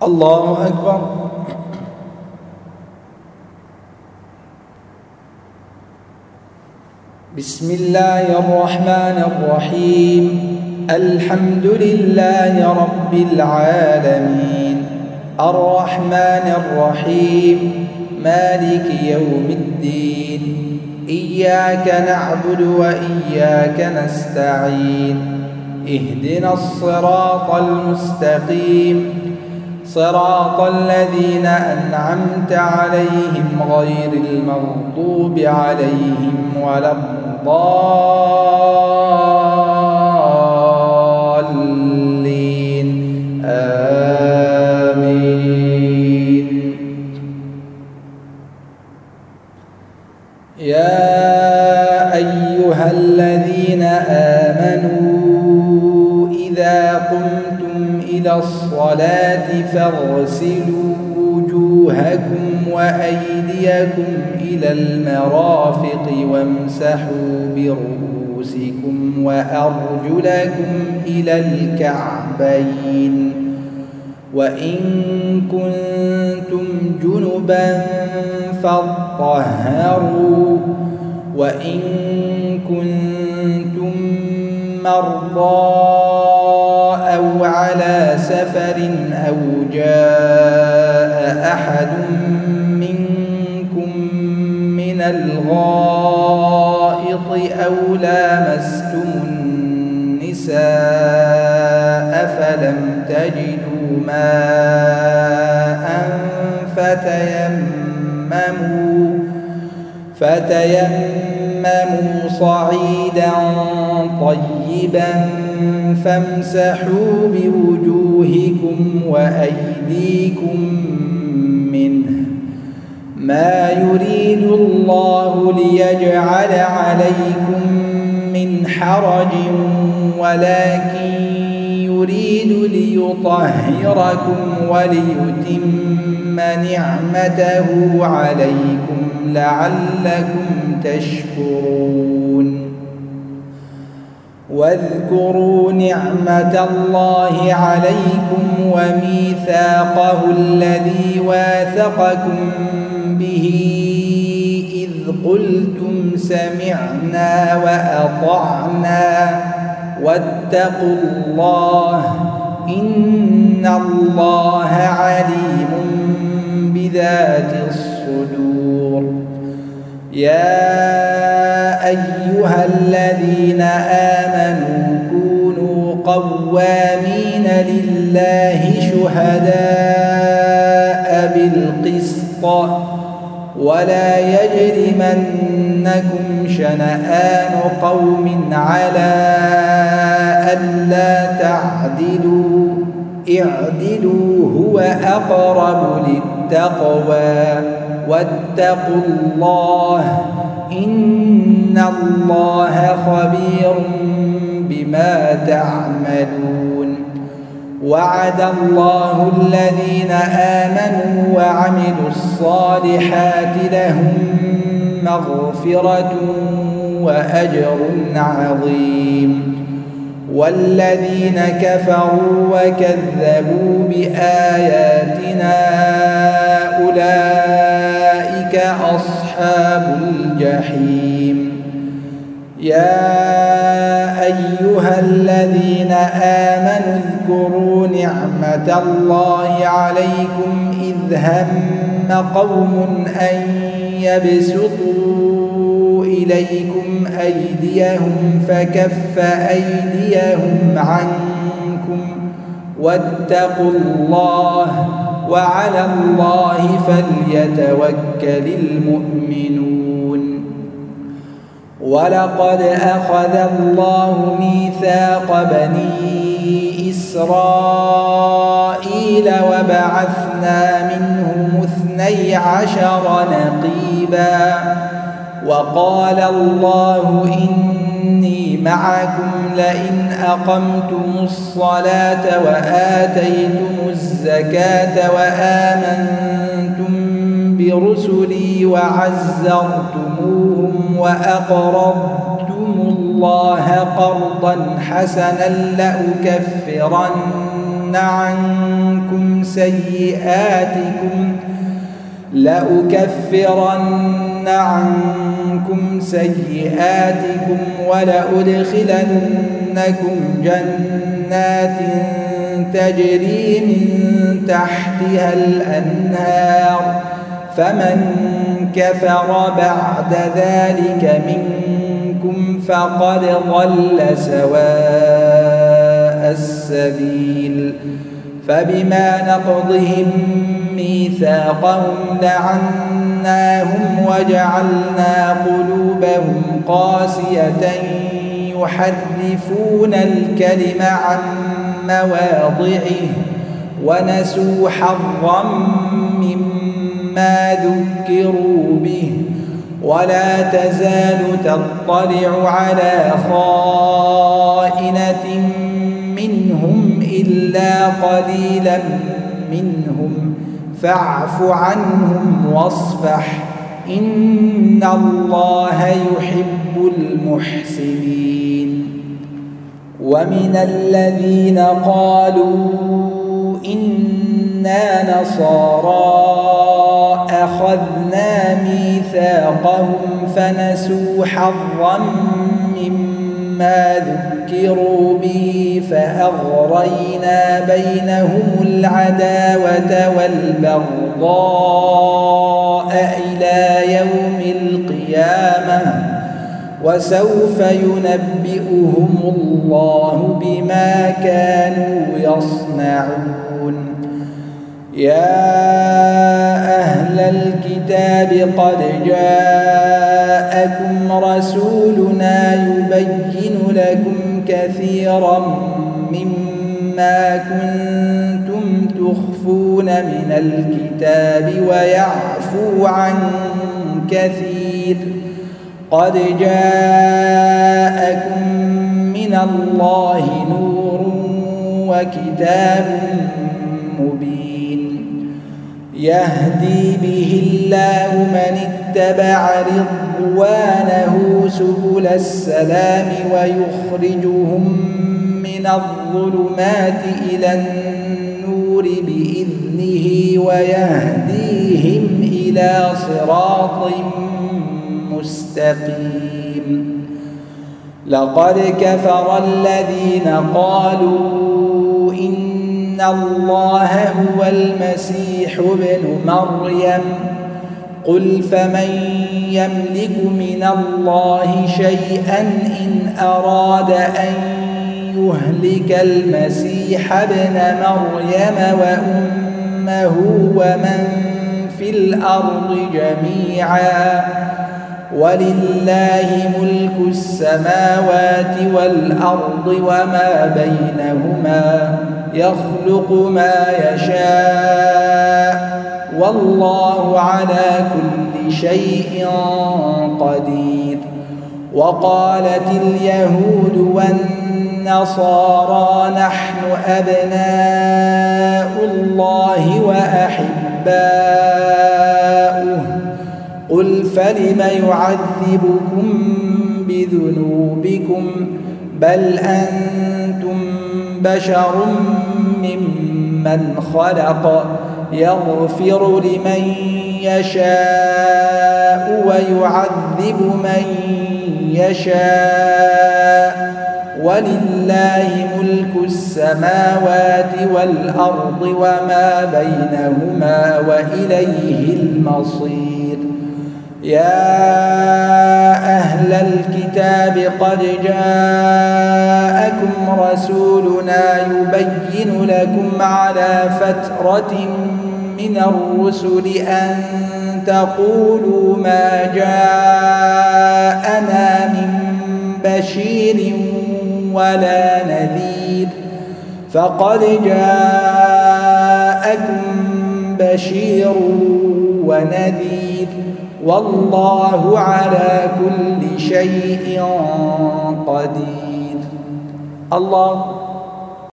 الله أكبر. بسم الله الرحمن الرحيم. الحمد لله رب العالمين، الرحمن الرحيم، مالك يوم الدين، إياك نعبد وإياك نستعين، اهدنا الصراط المستقيم، صراط الذين أنعمت عليهم غير المغضوب عليهم ولا الضالين، آمين. يا أيها الذين آمنوا إذا قمتم إلى الصلاة فاغسلوا وجوهكم وأيديكم إلى المرافق وامسحوا برؤوسكم وأرجلكم إلى الكعبين، وإن كنتم جنبا فاطهروا، وإن كنتم مرضى أو على سفر أو جاء أحد منكم من الغائط أو لامستم النساء فلم تجدوا ماء فتيمموا صعيدا طيبا فامسحوا بوجوهكم وأيديكم منه، ما يريد الله ليجعل عليكم من حرج ولكن يريد ليطهركم وليتم نعمته عليكم لعلكم تشكرون. واذكروا نعمة الله عليكم وميثاقه الذي واثقكم به إذ قلتم سمعنا وأطعنا واتقوا الله إن الله عليم بذات الصدور. يا أيها الذين آمنوا كونوا قوامين لله شهداء بالقسط ولا يجرمنكم شنآن قوم على ألا تعدلوا، اعدلوا هو أقرب للتقوى، واتقوا الله إن الله خبير بما تعملون. وعد الله الذين آمنوا وعملوا الصالحات لهم مغفرة وأجر عظيم، والذين كفروا وكذبوا بآياتنا أولئك أصحاب الجحيم. يا أيها الذين آمنوا اذكروا نعمة الله عليكم إذ هم قوم أن يبسطوا إليكم أيديهم فكف أيديهم عنكم واتقوا الله وعلى الله فليتوكل المؤمنون. ولقد أخذ الله ميثاق بني إسرائيل وبعثنا منهم 12 نقيبا، وقال الله إني معكم لئن أقمتم الصلاة وآتيتم الزكاة وآمنتم برسلي وعزرتموهم وأقرضتم الله قرضا حسنا لأكفرن عنكم سيئاتكم ولأدخلنكم جنات تجري من تحتها الأنهار فمن كفر بعد ذلك منكم فقد ضل سواء السبيل. فبما نقضهم ميثاقهم لعناهم وجعلنا قلوبهم قاسية يحرفون الكلم عن مواضعه ونسوا حظا مما ذكروا به ولا تزال تطلع على خائنة منهم إلا قليلا منهم فاعف عنهم واصفح إن الله يحب المحسنين. ومن الذين قالوا إنا نصارى أخذنا ميثاقهم فنسوا حظا مما ذكروا به فأغرينا بينهم العداوة والبغضاء إلى يوم القيامة وسوف ينبئهم الله بما كانوا يصنعون. يا أهل الكتاب قد جاءكم رسولنا يبين لكم كثيرا مما كنتم تخفون من الكتاب ويعفو عن كثير. قد جاءكم من الله نور وكتاب مبين يهدي به الله من اتبع رضوانه سبل السلام ويخرجهم من الظلمات إلى النور بإذنه ويهديهم إلى صراط مستقيم. لقد كفر الذين قالوا إن الله هو المسيح ابن مريم قل فمن يملك من الله شيئا إن أراد أن يهلك المسيح ابن مريم وأمه ومن في الأرض جميعا ولله ملك السماوات والأرض وما بينهما يخلق ما يشاء والله على كل شيء قدير. وقالت اليهود والنصارى نحن أبناء الله وأحباؤه قل فلم يعذبكم بذنوبكم بل أنتم بشر ممن خلق يغفر لمن يشاء ويعذب من يشاء ولله ملك السماوات والأرض وما بينهما وإليه المصير. يا أهل الكتاب قد جاءكم رسولنا يبين لكم على فترة من الرسل أن تقولوا ما جاءنا من بشير ولا نذير فقد جاءكم بشير ونذير والله على كل شيء قدير. الله